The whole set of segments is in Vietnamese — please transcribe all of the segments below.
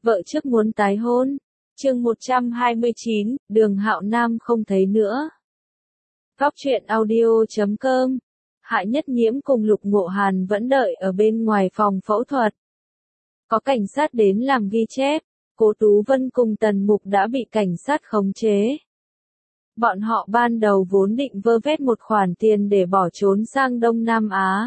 vợ trước muốn tái hôn. Chương 129, Đường Hạo Nam không thấy nữa. Góc truyện audio.com. Hạ Nhất Nhiễm cùng Lục Ngộ Hàn vẫn đợi ở bên ngoài phòng phẫu thuật. Có cảnh sát đến làm ghi chép, Cố Tú Vân cùng Tần Mục đã bị cảnh sát khống chế. Bọn họ ban đầu vốn định vơ vét một khoản tiền để bỏ trốn sang Đông Nam Á.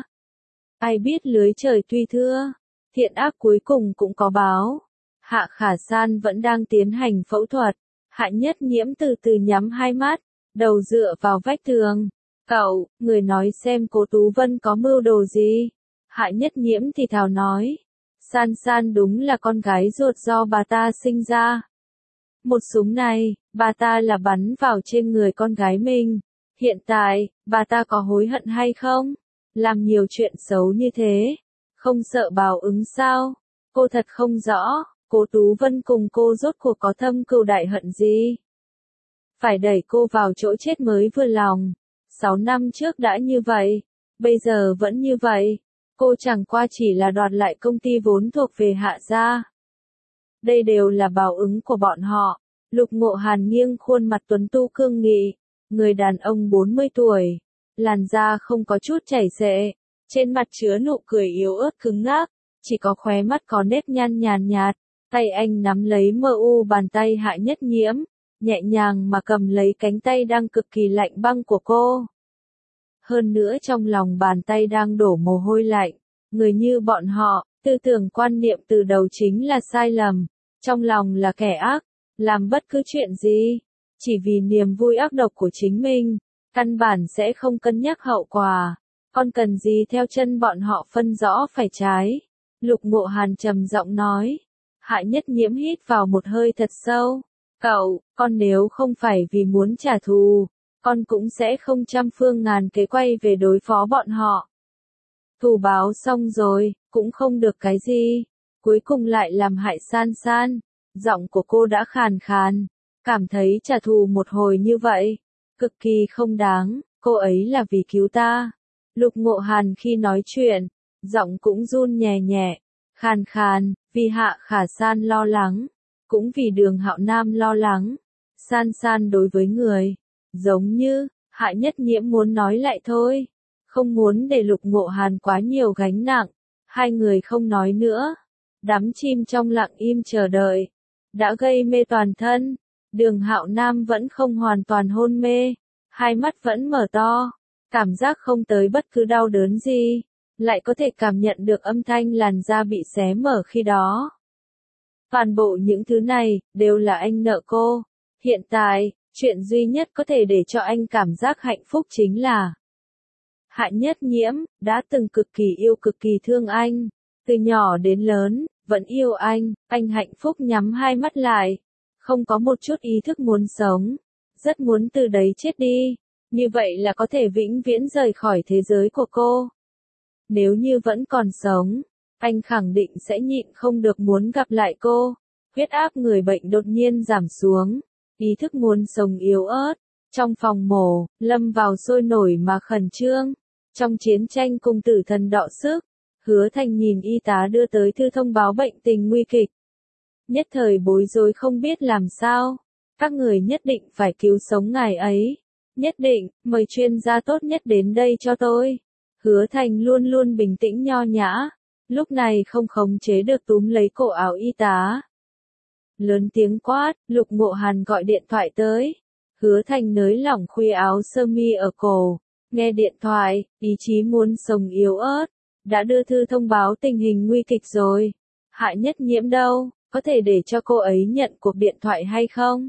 Ai biết lưới trời tuy thưa, thiện ác cuối cùng cũng có báo. Hạ Khả San vẫn đang tiến hành phẫu thuật. Hạ Nhất Nhiễm từ từ nhắm hai mắt, đầu dựa vào vách tường. Cậu, người nói xem Cố Tú Vân có mưu đồ gì? Hạ Nhất Nhiễm thì thào nói. San San đúng là con gái ruột do bà ta sinh ra. Một súng này, bà ta là bắn vào trên người con gái mình. Hiện tại, bà ta có hối hận hay không? Làm nhiều chuyện xấu như thế, không sợ báo ứng sao? Cô thật không rõ, Cố Tú Vân cùng cô rốt cuộc có thâm cừu đại hận gì? Phải đẩy cô vào chỗ chết mới vừa lòng. 6 năm trước đã như vậy, bây giờ vẫn như vậy. Cô chẳng qua chỉ là đoạt lại công ty vốn thuộc về Hạ gia. Đây đều là báo ứng của bọn họ. Lục Ngộ Hàn nghiêng khuôn mặt tuấn tu cương nghị, người đàn ông 40 tuổi, làn da không có chút chảy xệ, trên mặt chứa nụ cười yếu ớt cứng ngắc, chỉ có khóe mắt có nếp nhăn nhàn nhạt, tay anh nắm lấy mờ u bàn tay Hạ Nhất Nhiễm, nhẹ nhàng mà cầm lấy cánh tay đang cực kỳ lạnh băng của cô. Hơn nữa trong lòng bàn tay đang đổ mồ hôi lạnh, người như bọn họ, tư tưởng quan niệm từ đầu chính là sai lầm, trong lòng là kẻ ác, làm bất cứ chuyện gì, chỉ vì niềm vui ác độc của chính mình, căn bản sẽ không cân nhắc hậu quả, còn cần gì theo chân bọn họ phân rõ phải trái. Lục Ngộ Hàn trầm giọng nói. Hạ Nhất Nhiễm hít vào một hơi thật sâu. Cậu, con nếu không phải vì muốn trả thù, con cũng sẽ không trăm phương ngàn kế quay về đối phó bọn họ. Thù báo xong rồi, cũng không được cái gì, cuối cùng lại làm hại San San. Giọng của cô đã khàn khàn, cảm thấy trả thù một hồi như vậy, cực kỳ không đáng, cô ấy là vì cứu ta. Lục Ngộ Hàn khi nói chuyện, giọng cũng run nhẹ nhẹ, khàn khàn, vì Hạ Khả San lo lắng, cũng vì Đường Hạo Nam lo lắng. San San đối với người, giống như, Hạ Nhất Nhiễm muốn nói lại thôi, không muốn để Lục Ngộ Hàn quá nhiều gánh nặng, hai người không nói nữa, đắm chim trong lặng im chờ đợi. Đã gây mê toàn thân, Đường Hạo Nam vẫn không hoàn toàn hôn mê, hai mắt vẫn mở to, cảm giác không tới bất cứ đau đớn gì, lại có thể cảm nhận được âm thanh làn da bị xé mở khi đó. Toàn bộ những thứ này, đều là anh nợ cô. Hiện tại, chuyện duy nhất có thể để cho anh cảm giác hạnh phúc chính là Hạ Nhất Nhiễm, đã từng cực kỳ yêu cực kỳ thương anh, từ nhỏ đến lớn, vẫn yêu anh hạnh phúc nhắm hai mắt lại, không có một chút ý thức muốn sống, rất muốn từ đấy chết đi, như vậy là có thể vĩnh viễn rời khỏi thế giới của cô. Nếu như vẫn còn sống, anh khẳng định sẽ nhịn không được muốn gặp lại cô. Huyết áp người bệnh đột nhiên giảm xuống, ý thức muốn sống yếu ớt, trong phòng mổ, lâm vào sôi nổi mà khẩn trương, trong chiến tranh cùng tử thần đọ sức. Hứa Thành nhìn y tá đưa tới thư thông báo bệnh tình nguy kịch. Nhất thời bối rối không biết làm sao. Các người nhất định phải cứu sống ngài ấy. Nhất định, mời chuyên gia tốt nhất đến đây cho tôi. Hứa Thành luôn luôn bình tĩnh nho nhã. Lúc này không khống chế được túm lấy cổ áo y tá. Lớn tiếng quát, Lục Ngộ Hàn gọi điện thoại tới. Hứa Thành nới lỏng khuy áo sơ mi ở cổ. Nghe điện thoại, ý chí muốn sống yếu ớt. Đã đưa thư thông báo tình hình nguy kịch rồi. Hạ Nhất Nhiễm đâu, có thể để cho cô ấy nhận cuộc điện thoại hay không?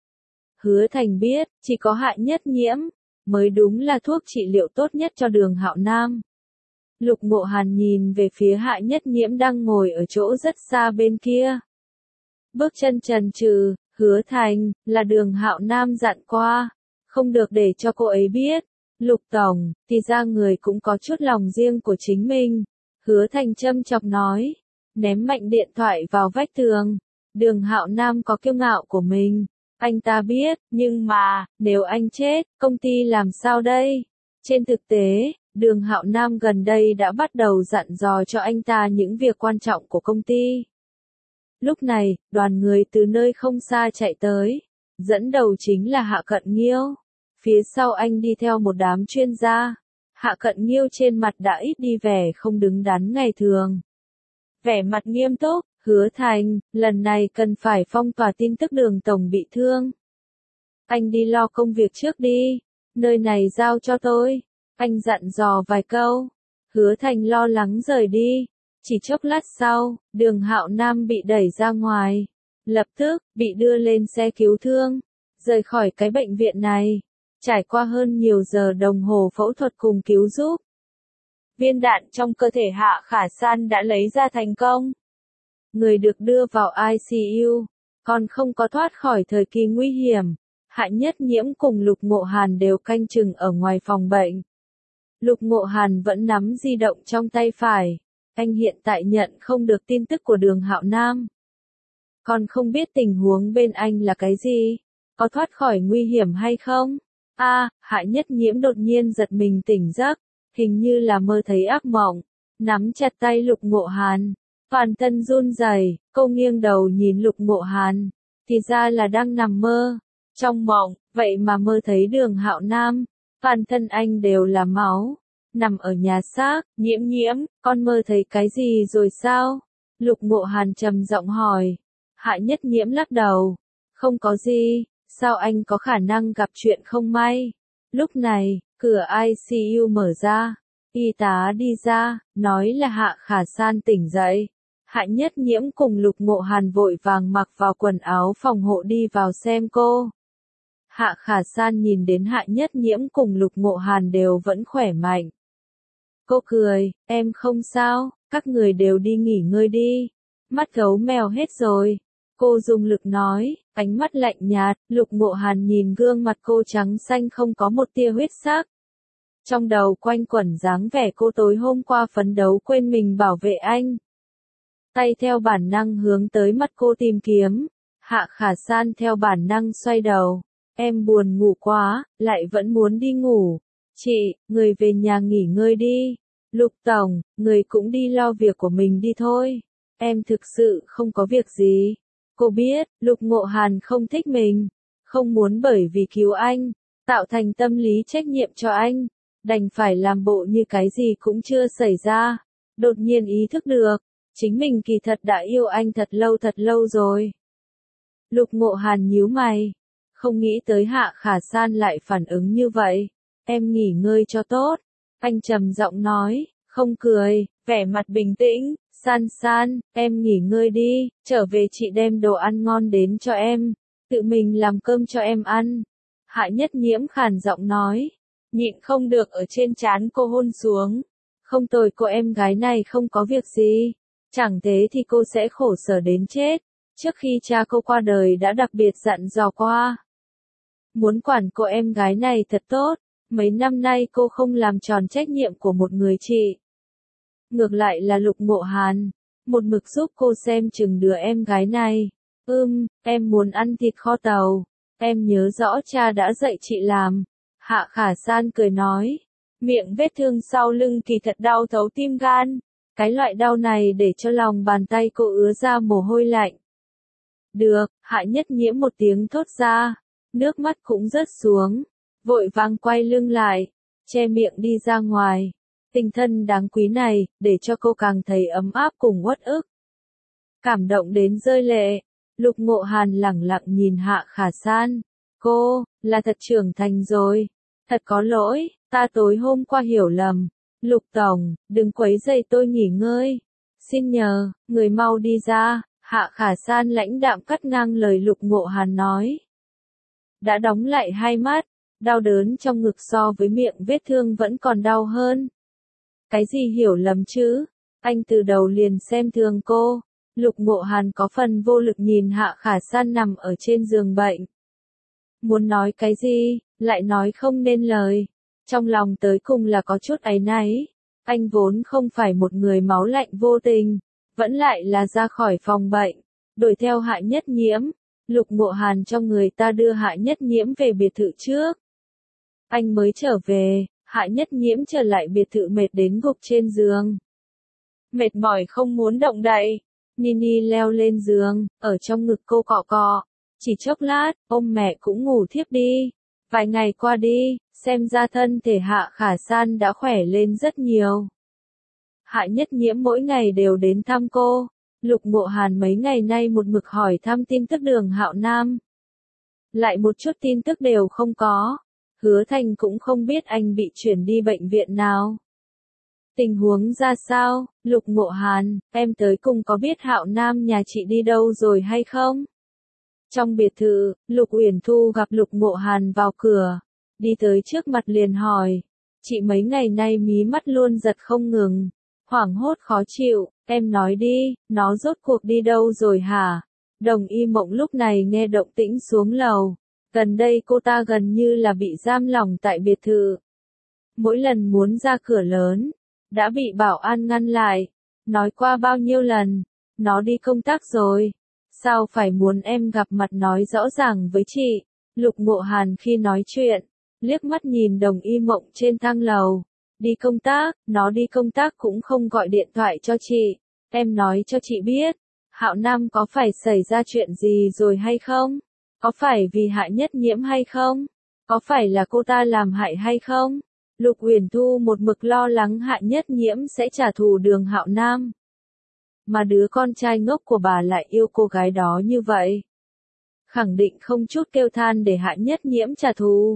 Hứa Thành biết, chỉ có Hạ Nhất Nhiễm mới đúng là thuốc trị liệu tốt nhất cho Đường Hạo Nam. Lục Ngộ Hàn nhìn về phía Hạ Nhất Nhiễm đang ngồi ở chỗ rất xa bên kia. Bước chân chần chừ, Hứa Thành, là Đường Hạo Nam dặn qua, không được để cho cô ấy biết. Lục Tổng, thì ra người cũng có chút lòng riêng của chính mình. Hứa Thành châm chọc nói, ném mạnh điện thoại vào vách tường. Đường Hạo Nam có kiêu ngạo của mình, anh ta biết, nhưng mà, nếu anh chết, công ty làm sao đây? Trên thực tế, Đường Hạo Nam gần đây đã bắt đầu dặn dò cho anh ta những việc quan trọng của công ty. Lúc này, đoàn người từ nơi không xa chạy tới. Dẫn đầu chính là Hạ Cận Nghiêu. Phía sau anh đi theo một đám chuyên gia. Hạ Cận Nghiêu trên mặt đã ít đi vẻ không đứng đắn ngày thường. Vẻ mặt nghiêm túc, Hứa Thành, lần này cần phải phong tỏa tin tức Đường tổng bị thương. Anh đi lo công việc trước đi, nơi này giao cho tôi. Anh dặn dò vài câu. Hứa Thành lo lắng rời đi. Chỉ chốc lát sau, Đường Hạo Nam bị đẩy ra ngoài. Lập tức, bị đưa lên xe cứu thương. Rời khỏi cái bệnh viện này. Trải qua hơn nhiều giờ đồng hồ phẫu thuật cùng cứu giúp. Viên đạn trong cơ thể Hạ Khả San đã lấy ra thành công. Người được đưa vào ICU, còn không có thoát khỏi thời kỳ nguy hiểm. Hạ Nhất Nhiễm cùng Lục Ngộ Hàn đều canh chừng ở ngoài phòng bệnh. Lục Ngộ Hàn vẫn nắm di động trong tay phải. Anh hiện tại nhận không được tin tức của Đường Hạo Nam. Còn không biết tình huống bên anh là cái gì? Có thoát khỏi nguy hiểm hay không? Hạ Nhất Nhiễm đột nhiên giật mình tỉnh giấc. Hình như là mơ thấy ác mộng. Nắm chặt tay Lục Ngộ Hàn. Toàn thân run rẩy, cô nghiêng đầu nhìn Lục Ngộ Hàn. Thì ra là đang nằm mơ. Trong mộng, vậy mà mơ thấy Đường Hạo Nam. Toàn thân anh đều là máu. Nằm ở nhà xác, Nhiễm, con mơ thấy cái gì rồi sao? Lục Ngộ Hàn trầm giọng hỏi. Hạ Nhất Nhiễm lắc đầu. Không có gì, sao anh có khả năng gặp chuyện không may? Lúc này, cửa ICU mở ra. Y tá đi ra, nói là Hạ Khả San tỉnh dậy. Hạ Nhất Nhiễm cùng Lục Ngộ Hàn vội vàng mặc vào quần áo phòng hộ đi vào xem cô. Hạ Khả San nhìn đến Hạ Nhất Nhiễm cùng Lục Ngộ Hàn đều vẫn khỏe mạnh. Cô cười, em không sao, các người đều đi nghỉ ngơi đi. Mắt gấu mèo hết rồi. Cô dùng lực nói, ánh mắt lạnh nhạt, Lục Ngộ Hàn nhìn gương mặt cô trắng xanh không có một tia huyết sắc. Trong đầu quanh quẩn dáng vẻ cô tối hôm qua phấn đấu quên mình bảo vệ anh. Tay theo bản năng hướng tới mắt cô tìm kiếm. Hạ Khả San theo bản năng xoay đầu. Em buồn ngủ quá, lại vẫn muốn đi ngủ. Chị, người về nhà nghỉ ngơi đi. Lục tổng, người cũng đi lo việc của mình đi thôi. Em thực sự không có việc gì. Cô biết, Lục Ngộ Hàn không thích mình. Không muốn bởi vì cứu anh, tạo thành tâm lý trách nhiệm cho anh. Đành phải làm bộ như cái gì cũng chưa xảy ra. Đột nhiên ý thức được. Chính mình kỳ thật đã yêu anh thật lâu rồi. Lục Ngộ Hàn nhíu mày. Không nghĩ tới Hạ Khả San lại phản ứng như vậy. Em nghỉ ngơi cho tốt. Anh trầm giọng nói, không cười, vẻ mặt bình tĩnh. San, em nghỉ ngơi đi, trở về chị đem đồ ăn ngon đến cho em. Tự mình làm cơm cho em ăn. Hạ Nhất Nhiễm khàn giọng nói. Nhịn không được ở trên trán cô hôn xuống. Không tồi, cô em gái này không có việc gì. Chẳng thế thì cô sẽ khổ sở đến chết. Trước khi cha cô qua đời đã đặc biệt dặn dò qua. Muốn quản cô em gái này thật tốt. Mấy năm nay cô không làm tròn trách nhiệm của một người chị. Ngược lại là Lục Ngộ Hàn. Một mực giúp cô xem chừng đứa em gái này. Em muốn ăn thịt kho tàu. Em nhớ rõ cha đã dạy chị làm. Hạ Khả San cười nói. Miệng vết thương sau lưng kỳ thật đau thấu tim gan. Cái loại đau này để cho lòng bàn tay cô ứa ra mồ hôi lạnh. Được, Hạ Nhất Nhiễm một tiếng thốt ra. Nước mắt cũng rớt xuống. Vội vàng quay lưng lại. Che miệng đi ra ngoài. Tình thân đáng quý này, để cho cô càng thấy ấm áp cùng uất ức. Cảm động đến rơi lệ. Lục Ngộ Hàn lẳng lặng nhìn Hạ Khả San. Cô, là thật trưởng thành rồi. Thật có lỗi, ta tối hôm qua hiểu lầm. Lục tổng, đừng quấy rầy tôi nghỉ ngơi. Xin nhờ, người mau đi ra. Hạ Khả San lãnh đạm cắt ngang lời Lục Ngộ Hàn nói. Đã đóng lại hai mắt. Đau đớn trong ngực so với miệng vết thương vẫn còn đau hơn. Cái gì hiểu lầm chứ? Anh từ đầu liền xem thường cô. Lục Ngộ Hàn có phần vô lực nhìn Hạ Khả San nằm ở trên giường bệnh. Muốn nói cái gì, lại nói không nên lời. Trong lòng tới cùng là có chút áy náy. Anh vốn không phải một người máu lạnh vô tình. Vẫn lại là ra khỏi phòng bệnh. Đuổi theo Hạ Nhất Nhiễm. Lục Ngộ Hàn cho người ta đưa Hạ Nhất Nhiễm về biệt thự trước. Anh mới trở về. Hạ Nhất Nhiễm trở lại biệt thự mệt đến gục trên giường. Mệt mỏi không muốn động đậy. Nini leo lên giường, ở trong ngực cô cọ cọ. Chỉ chốc lát, ôm mẹ cũng ngủ thiếp đi. Vài ngày qua đi, xem ra thân thể Hạ Khả San đã khỏe lên rất nhiều. Hạ Nhất Nhiễm mỗi ngày đều đến thăm cô. Lục Ngộ Hàn mấy ngày nay một mực hỏi thăm tin tức Đường Hạo Nam. Lại một chút tin tức đều không có. Hứa Thành cũng không biết anh bị chuyển đi bệnh viện nào. Tình huống ra sao, Lục Ngộ Hàn, em tới cùng có biết Hạo Nam nhà chị đi đâu rồi hay không? Trong biệt thự, Lục Uyển Thu gặp Lục Ngộ Hàn vào cửa, đi tới trước mặt liền hỏi, chị mấy ngày nay mí mắt luôn giật không ngừng, hoảng hốt khó chịu, em nói đi, nó rốt cuộc đi đâu rồi hả? Đồng Y Mộng lúc này nghe động tĩnh xuống lầu, gần đây cô ta gần như là bị giam lỏng tại biệt thự. Mỗi lần muốn ra cửa lớn, đã bị bảo an ngăn lại, nói qua bao nhiêu lần, nó đi công tác rồi. Sao phải muốn em gặp mặt nói rõ ràng với chị? Lục Ngộ Hàn khi nói chuyện, liếc mắt nhìn Đồng Y Mộng trên thang lầu. Đi công tác, nó đi công tác cũng không gọi điện thoại cho chị. Em nói cho chị biết, Hạo Nam có phải xảy ra chuyện gì rồi hay không? Có phải vì Hạ Nhất Nhiễm hay không? Có phải là cô ta làm hại hay không? Lục Uyển Thu một mực lo lắng Hạ Nhất Nhiễm sẽ trả thù Đường Hạo Nam. Mà đứa con trai ngốc của bà lại yêu cô gái đó như vậy. Khẳng định không chút kêu than để Hạ Nhất Nhiễm trả thù.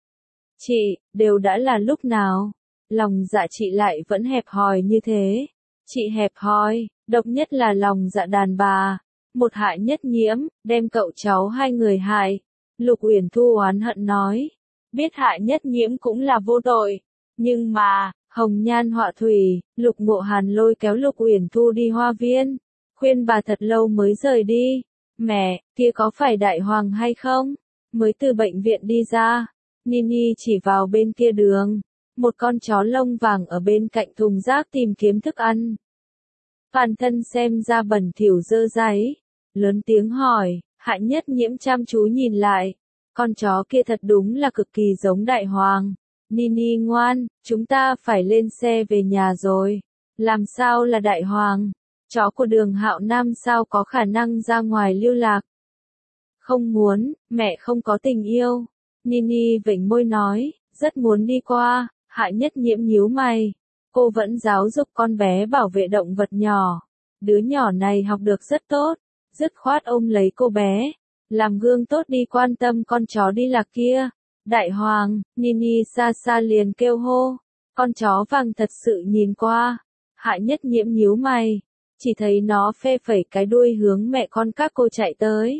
Chị, đều đã là lúc nào? Lòng dạ chị lại vẫn hẹp hòi như thế. Chị hẹp hòi, độc nhất là lòng dạ đàn bà. Một Hạ Nhất Nhiễm, đem cậu cháu hai người hại. Lục Uyển Thu oán hận nói. Biết Hạ Nhất Nhiễm cũng là vô tội. Nhưng mà, hồng nhan họa thủy, Lục Ngộ Hàn lôi kéo Lục Uyển Thu đi hoa viên. Khuyên bà thật lâu mới rời đi. Mẹ, kia có phải Đại Hoàng hay không? Mới từ bệnh viện đi ra. Nini chỉ vào bên kia đường. Một con chó lông vàng ở bên cạnh thùng rác tìm kiếm thức ăn. Toàn thân xem ra bẩn thỉu dơ dáy. Lớn tiếng hỏi, Hạ Nhất Nhiễm chăm chú nhìn lại. Con chó kia thật đúng là cực kỳ giống Đại Hoàng. Nini ngoan, chúng ta phải lên xe về nhà rồi. Làm sao là Đại Hoàng? Chó của Đường Hạo Nam sao có khả năng ra ngoài lưu lạc? Không muốn, mẹ không có tình yêu. Nini vểnh môi nói, rất muốn đi qua. Hạ Nhất Nhiễm nhíu mày. Cô vẫn giáo dục con bé bảo vệ động vật nhỏ. Đứa nhỏ này học được rất tốt. Dứt khoát ôm lấy cô bé. Làm gương tốt đi quan tâm con chó đi lạc kia. Đại Hoàng, Nini xa xa liền kêu hô. Con chó vàng thật sự nhìn qua. Hạ Nhất Nhiễm nhíu mày. Chỉ thấy nó phê phẩy cái đuôi hướng mẹ con các cô chạy tới.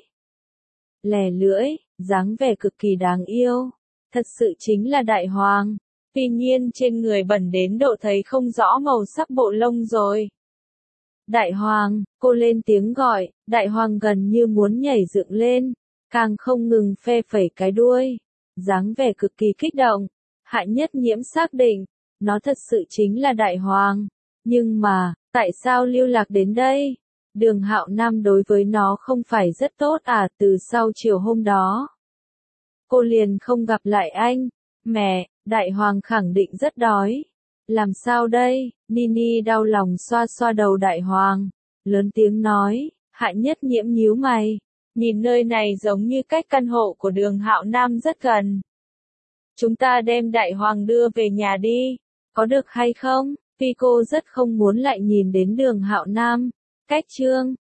Lè lưỡi, dáng vẻ cực kỳ đáng yêu. Thật sự chính là Đại Hoàng. Tuy nhiên trên người bẩn đến độ thấy không rõ màu sắc bộ lông rồi. Đại Hoàng, cô lên tiếng gọi, Đại Hoàng gần như muốn nhảy dựng lên, càng không ngừng phe phẩy cái đuôi, dáng vẻ cực kỳ kích động. Hạ Nhất Nhiễm xác định, nó thật sự chính là Đại Hoàng. Nhưng mà, tại sao lưu lạc đến đây? Đường Hạo Nam đối với nó không phải rất tốt à? Từ sau chiều hôm đó, cô liền không gặp lại anh. Mẹ, Đại Hoàng khẳng định rất đói. Làm sao đây? Nini đau lòng xoa xoa đầu Đại Hoàng. Lớn tiếng nói, Hạ Nhất Nhiễm nhíu mày. Nhìn nơi này giống như cách căn hộ của Đường Hạo Nam rất gần. Chúng ta đem Đại Hoàng đưa về nhà đi. Có được hay không? Vì cô rất không muốn lại nhìn đến Đường Hạo Nam. Cách chương